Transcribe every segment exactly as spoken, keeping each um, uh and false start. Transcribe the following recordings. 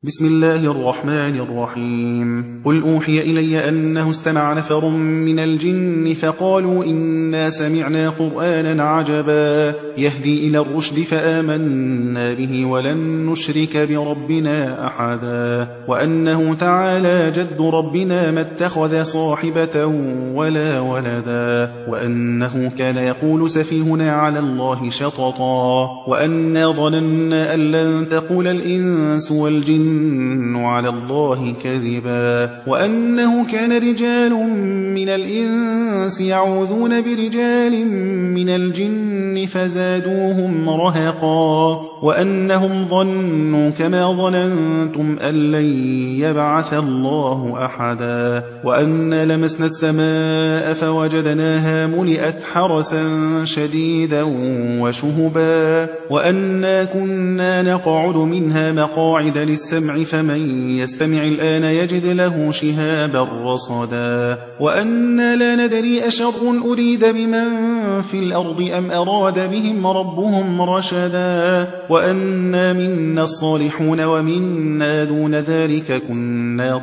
بسم الله الرحمن الرحيم قل أوحي إلي أنه استمع نفر من الجن فقالوا إنا سمعنا قرآنا عجبا يهدي إلى الرشد فآمنا به ولن نشرك بربنا أحدا وأنه تعالى جد ربنا ما اتخذ صاحبة ولا ولدا وأنه كان يقول سفيهنا على الله شططا وأنا ظننا أن لن تقول الإنس والجن على الله كذبا وأنه كان رجال من الإنس يعوذون برجال من الجن فزادوهم رهقا وأنهم ظنوا كما ظننتم أن لن يبعث الله أحدا وأنا لمسنا السماء فوجدناها ملئت حرسا شديدا وشهبا وأنا كنا نقعد منها مقاعد للسمع فمن يستمع الآن يجد له شهابا رصدا وأنا لا ندري أشر أريد بمن في الأرض أم أراد بهم ربهم رشدا وأنا منا الصالحون ومنا دون ذلك كنا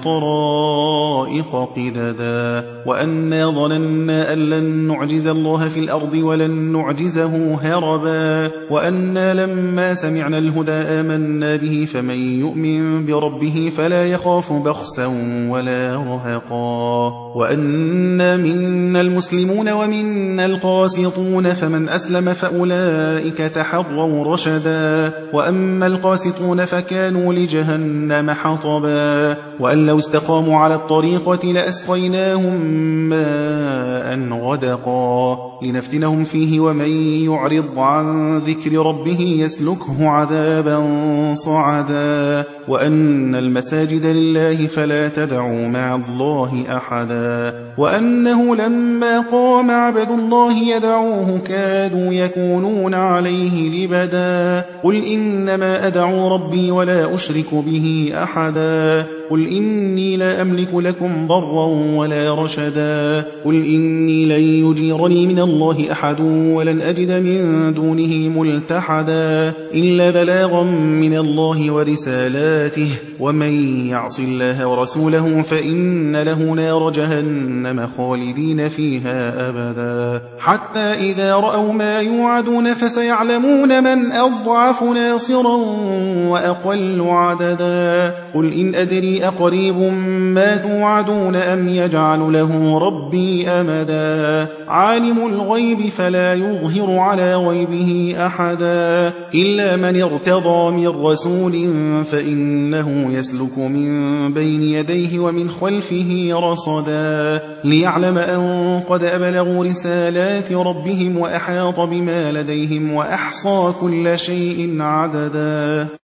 طرائق قددا وأنا ظننا أن لن نعجز الله في الأرض ولن نعجزه هربا وأنا لما سمعنا الهدى آمنا به فمن يؤمن بربه فلا يخاف بخسا ولا رهقا وأنا منا المسلمون ومنا القاسطون فمن أسلم فأولئك تحروا رشدا وأما القاسطون فكانوا لجهنم حطبا وأن لو استقاموا على الطريقة لأسقيناهم ماء غدقا لنفتنهم فيه ومن يعرض عن ذكر ربه يسلكه عذابا صعدا وأن المساجد لله فلا تدعوا مع الله أحدا وأنه لما قام عبد الله يدعوه كادوا يكونون عليه لبدا قل إنما أدعو ربي ولا أشرك به أحدا قل إني لا أملك لكم ضرا ولا رشدا قل إني لن يجيرني من الله أحد ولن أجد من دونه ملتحدا إلا بلاغا من الله ورسالاته ومن يعص الله ورسوله فإن له نار جهنم خالدين فيها أبدا حتى إذا رأوا ما يوعدون فسيعلمون من أضعف ناصرا وأقل عددا قل إن أدري أقريب ما توعدون أم يجعل له ربي أمدا عالم الغيب فلا يظهر على غيبه أحدا إلا من ارتضى من رسول فإنه يسلك من بين يديه ومن خلفه رصدا ليعلم أن قد أبلغوا رسالات ربهم وأحاط بما لديهم وأحصى كل شيء عددا.